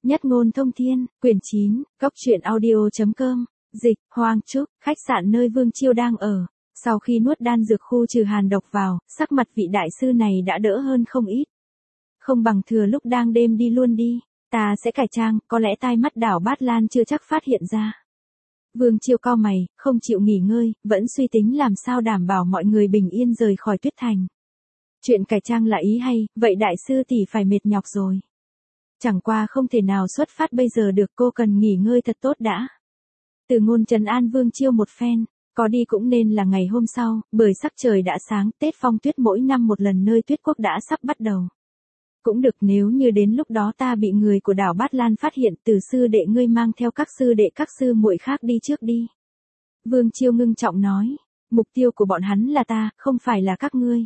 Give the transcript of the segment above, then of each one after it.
Nhất ngôn thông thiên, quyển 9, góc truyện audio.com, dịch, Hoang Trúc, khách sạn nơi Vương Chiêu đang ở. Sau khi nuốt đan dược khu trừ hàn độc vào, sắc mặt vị đại sư này đã đỡ hơn không ít. Không bằng thừa lúc đang đêm đi luôn đi, ta sẽ cải trang, có lẽ tai mắt đảo Bát Lan chưa chắc phát hiện ra. Vương Chiêu cau mày, không chịu nghỉ ngơi, vẫn suy tính làm sao đảm bảo mọi người bình yên rời khỏi Tuyết Thành. Chuyện cải trang là ý hay, vậy đại sư tỷ phải mệt nhọc rồi. Chẳng qua không thể nào xuất phát bây giờ được, cô cần nghỉ ngơi thật tốt đã. Từ Ngôn trấn an Vương Chiêu một phen, có đi cũng nên là ngày hôm sau, bởi sắc trời đã sáng, Tết Phong Tuyết mỗi năm một lần nơi Tuyết Quốc đã sắp bắt đầu. Cũng được, nếu như đến lúc đó ta bị người của đảo Bát Lan phát hiện, Từ sư đệ ngươi mang theo các sư đệ các sư muội khác đi trước đi. Vương Chiêu ngưng trọng nói, mục tiêu của bọn hắn là ta, không phải là các ngươi.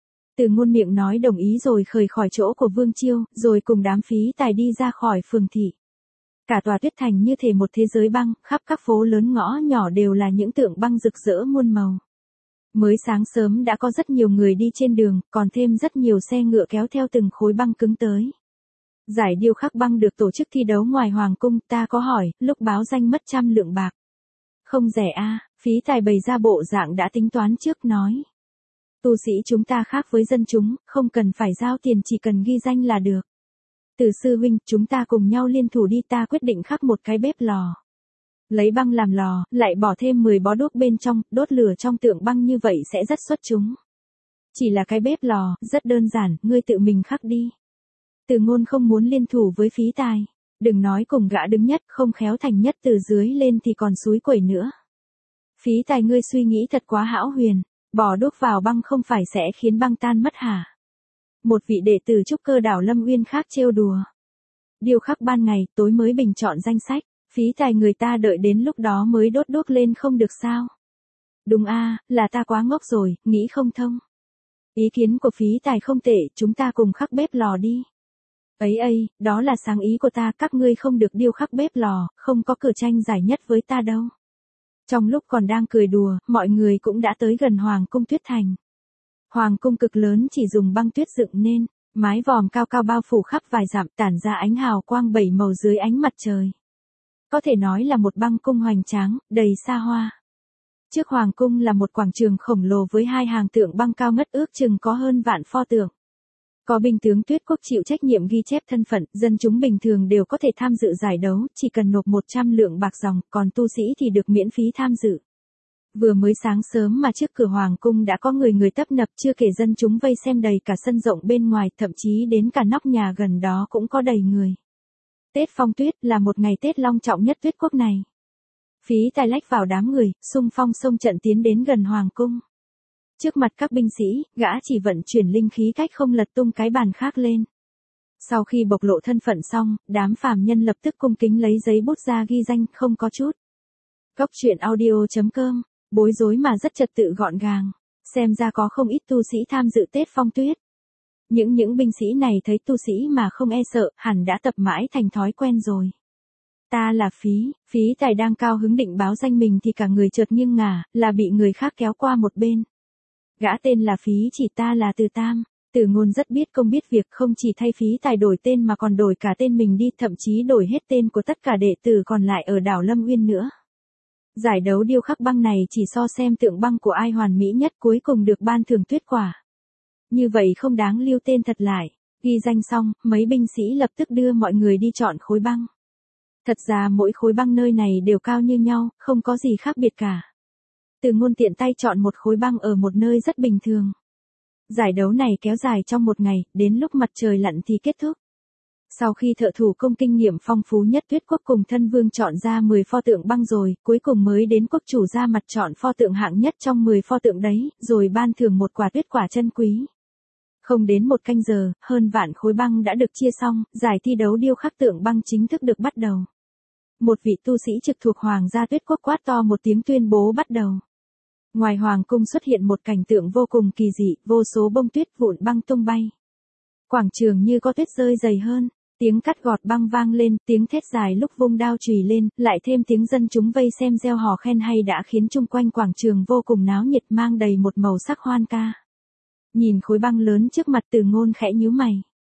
Từ Ngôn miệng nói đồng ý rồi khởi khỏi chỗ của Vương Chiêu, rồi cùng đám phí tài đi ra khỏi phường thị. Cả tòa Tuyết Thành như thể một thế giới băng, khắp các phố lớn ngõ nhỏ đều là những tượng băng rực rỡ muôn màu. Mới sáng sớm đã có rất nhiều người đi trên đường, còn thêm rất nhiều xe ngựa kéo theo từng khối băng cứng tới. Giải điêu khắc băng được tổ chức thi đấu ngoài Hoàng cung, ta có hỏi, lúc báo danh mất 100 lượng bạc. Không rẻ a, phí tài bày ra bộ dạng đã tính toán trước nói. Tu sĩ chúng ta khác với dân chúng, không cần phải giao tiền, chỉ cần ghi danh là được. Từ sư huynh, chúng ta cùng nhau liên thủ đi, ta quyết định khắc một cái bếp lò. Lấy băng làm lò, lại bỏ thêm 10 bó đuốc bên trong, đốt lửa trong tượng băng, như vậy sẽ rất xuất chúng. Chỉ là cái bếp lò, rất đơn giản, ngươi tự mình khắc đi. Từ Ngôn không muốn liên thủ với phí tài. Đừng nói cùng gã đứng nhất, không khéo thành nhất từ dưới lên thì còn xúi quẩy nữa. Phí tài, ngươi suy nghĩ thật quá hão huyền. Bỏ đuốc vào băng không phải sẽ khiến băng tan mất hả? Một vị đệ tử trúc cơ đảo Lâm Uyên khác trêu đùa. Điêu khắc ban ngày, tối mới bình chọn danh sách, phí tài người ta đợi đến lúc đó mới đốt đuốc lên không được sao? Đúng a, là ta quá ngốc rồi, nghĩ không thông. Ý kiến của phí tài không tệ, chúng ta cùng khắc bếp lò đi. Ấy, đó là sáng ý của ta, các ngươi không được điêu khắc bếp lò, không có cử tranh giải nhất với ta đâu. Trong lúc còn đang cười đùa, mọi người cũng đã tới gần Hoàng cung Tuyết Thành. Hoàng cung cực lớn chỉ dùng băng tuyết dựng nên, mái vòm cao cao bao phủ khắp vài dặm, tản ra ánh hào quang 7 màu dưới ánh mặt trời. Có thể nói là một băng cung hoành tráng, đầy xa hoa. Trước Hoàng cung là một quảng trường khổng lồ với 2 hàng tượng băng cao ngất, ước chừng có hơn vạn pho tượng. Có binh tướng Tuyết Quốc chịu trách nhiệm ghi chép thân phận, dân chúng bình thường đều có thể tham dự giải đấu, chỉ cần nộp 100 lượng bạc dòng, còn tu sĩ thì được miễn phí tham dự. Vừa mới sáng sớm mà trước cửa Hoàng cung đã có người tấp nập, chưa kể dân chúng vây xem đầy cả sân rộng bên ngoài, thậm chí đến cả nóc nhà gần đó cũng có đầy người. Tết Phong Tuyết là một ngày Tết long trọng nhất Tuyết Quốc này. Phí tài lách vào đám người, xung phong xông trận tiến đến gần Hoàng cung. Trước mặt các binh sĩ, gã chỉ vận chuyển linh khí cách không lật tung cái bàn khác lên. Sau khi bộc lộ thân phận xong, đám phàm nhân lập tức cung kính lấy giấy bút ra ghi danh, không có chút. Góc truyện audio.com, bối rối mà rất trật tự gọn gàng. Xem ra có không ít tu sĩ tham dự Tết Phong Tuyết. Những binh sĩ này thấy tu sĩ mà không e sợ, hẳn đã tập mãi thành thói quen rồi. Ta là phí tài đang cao hứng định báo danh mình thì cả người chợt nghiêng ngả, là bị người khác kéo qua một bên. Gã tên là Phí chỉ, ta là Từ Tam. Từ Ngôn rất biết công biết việc, không chỉ thay phí tài đổi tên mà còn đổi cả tên mình đi, thậm chí đổi hết tên của tất cả đệ tử còn lại ở đảo Lâm Uyên nữa. Giải đấu điêu khắc băng này chỉ so xem tượng băng của ai hoàn mỹ nhất, cuối cùng được ban thưởng tuyết quả. Như vậy không đáng lưu tên thật lại. Ghi danh xong, mấy binh sĩ lập tức đưa mọi người đi chọn khối băng. Thật ra mỗi khối băng nơi này đều cao như nhau, không có gì khác biệt cả. Từ Ngôn tiện tay chọn một khối băng ở một nơi rất bình thường. Giải đấu này kéo dài trong một ngày, đến lúc mặt trời lặn thì kết thúc. Sau khi thợ thủ công kinh nghiệm phong phú nhất Tuyết Quốc cùng thân vương chọn ra 10 pho tượng băng rồi, cuối cùng mới đến quốc chủ ra mặt chọn pho tượng hạng nhất trong 10 pho tượng đấy, rồi ban thưởng một quả tuyết quả chân quý. Không đến một canh giờ, hơn vạn khối băng đã được chia xong, giải thi đấu điêu khắc tượng băng chính thức được bắt đầu. Một vị tu sĩ trực thuộc Hoàng gia Tuyết Quốc quát to một tiếng tuyên bố bắt đầu. Ngoài Hoàng cung xuất hiện một cảnh tượng vô cùng kỳ dị, vô số bông tuyết vụn băng tung bay. Quảng trường như có tuyết rơi dày hơn, tiếng cắt gọt băng vang lên, tiếng thét dài lúc vung đao chùy lên, lại thêm tiếng dân chúng vây xem reo hò khen hay đã khiến chung quanh quảng trường vô cùng náo nhiệt, mang đầy một màu sắc hoan ca. Nhìn khối băng lớn trước mặt, Từ Ngôn khẽ nhíu mày.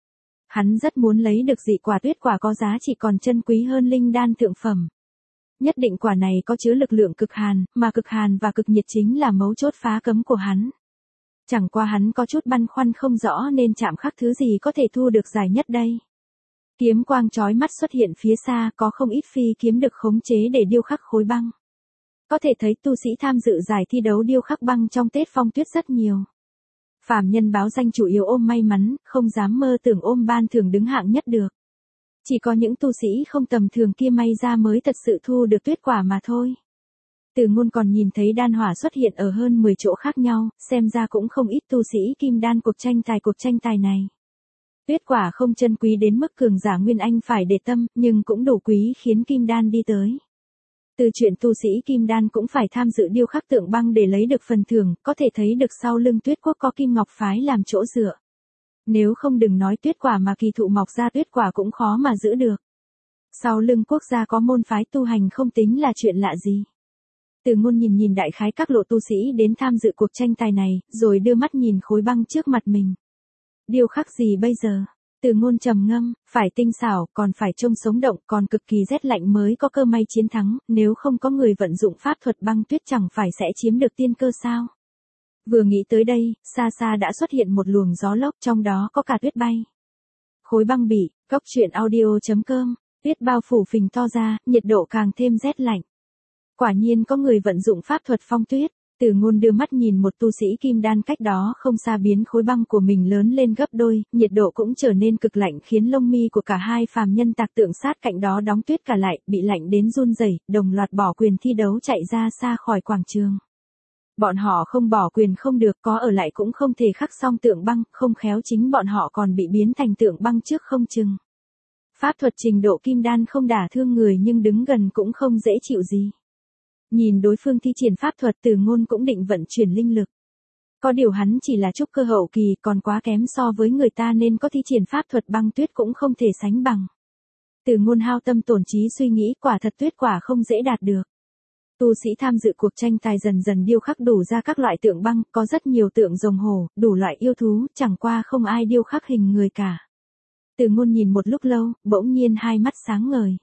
Hắn rất muốn lấy được dị quả, tuyết quả có giá trị còn chân quý hơn linh đan thượng phẩm. Nhất định quả này có chứa lực lượng cực hàn, mà cực hàn và cực nhiệt chính là mấu chốt phá cấm của hắn. Chẳng qua hắn có chút băn khoăn không rõ nên chạm khắc thứ gì có thể thu được giải nhất đây. Kiếm quang chói mắt xuất hiện phía xa, có không ít phi kiếm được khống chế để điêu khắc khối băng. Có thể thấy tu sĩ tham dự giải thi đấu điêu khắc băng trong Tết Phong Tuyết rất nhiều. Phàm nhân báo danh chủ yếu ôm may mắn, không dám mơ tưởng ôm ban thưởng đứng hạng nhất được. Chỉ có những tu sĩ không tầm thường kia may ra mới thật sự thu được tuyết quả mà thôi. Từ Ngôn còn nhìn thấy đan hỏa xuất hiện ở hơn 10 chỗ khác nhau, xem ra cũng không ít tu sĩ kim đan cuộc tranh tài này. Tuyết quả không chân quý đến mức cường giả Nguyên Anh phải để tâm, nhưng cũng đủ quý khiến kim đan đi tới. Từ chuyện tu sĩ kim đan cũng phải tham dự điêu khắc tượng băng để lấy được phần thưởng, có thể thấy được sau lưng Tuyết Quốc có Kim Ngọc phái làm chỗ dựa. Nếu không đừng nói tuyết quả mà kỳ thụ mọc ra tuyết quả cũng khó mà giữ được. Sau lưng quốc gia có môn phái tu hành không tính là chuyện lạ gì. Từ Ngôn nhìn đại khái các lộ tu sĩ đến tham dự cuộc tranh tài này, rồi đưa mắt nhìn khối băng trước mặt mình. Điêu khắc gì bây giờ? Từ Ngôn trầm ngâm, phải tinh xảo, còn phải trông sống động, còn cực kỳ rét lạnh mới có cơ may chiến thắng, nếu không có người vận dụng pháp thuật băng tuyết chẳng phải sẽ chiếm được tiên cơ sao? Vừa nghĩ tới đây, xa xa đã xuất hiện một luồng gió lốc, trong đó có cả tuyết bay. Khối băng bị, Cốc Truyện Audio.com, tuyết bao phủ phình to ra, nhiệt độ càng thêm rét lạnh. Quả nhiên có người vận dụng pháp thuật phong tuyết. Từ Ngôn đưa mắt nhìn một tu sĩ kim đan cách đó không xa biến khối băng của mình lớn lên gấp đôi, nhiệt độ cũng trở nên cực lạnh khiến lông mi của cả hai phàm nhân tạc tượng sát cạnh đó đóng tuyết cả lại, bị lạnh đến run rẩy, đồng loạt bỏ quyền thi đấu chạy ra xa khỏi quảng trường. Bọn họ không bỏ quyền không được, có ở lại cũng không thể khắc xong tượng băng, không khéo chính bọn họ còn bị biến thành tượng băng trước không chừng. Pháp thuật trình độ kim đan không đả thương người nhưng đứng gần cũng không dễ chịu gì. Nhìn đối phương thi triển pháp thuật, Từ Ngôn cũng định vận chuyển linh lực. Có điều hắn chỉ là trúc cơ hậu kỳ, còn quá kém so với người ta nên có thi triển pháp thuật băng tuyết cũng không thể sánh bằng. Từ Ngôn hao tâm tổn trí suy nghĩ, quả thật tuyết quả không dễ đạt được. Tu sĩ tham dự cuộc tranh tài dần dần điêu khắc đủ ra các loại tượng băng, có rất nhiều tượng rồng hổ, đủ loại yêu thú, chẳng qua không ai điêu khắc hình người cả. Từ Ngôn nhìn một lúc lâu, bỗng nhiên hai mắt sáng ngời.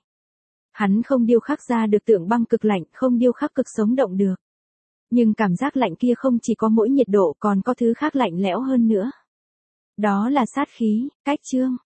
Hắn không điêu khắc ra được tượng băng cực lạnh, không điêu khắc cực sống động được. Nhưng cảm giác lạnh kia không chỉ có mỗi nhiệt độ, còn có thứ khác lạnh lẽo hơn nữa. Đó là sát khí. Cách chương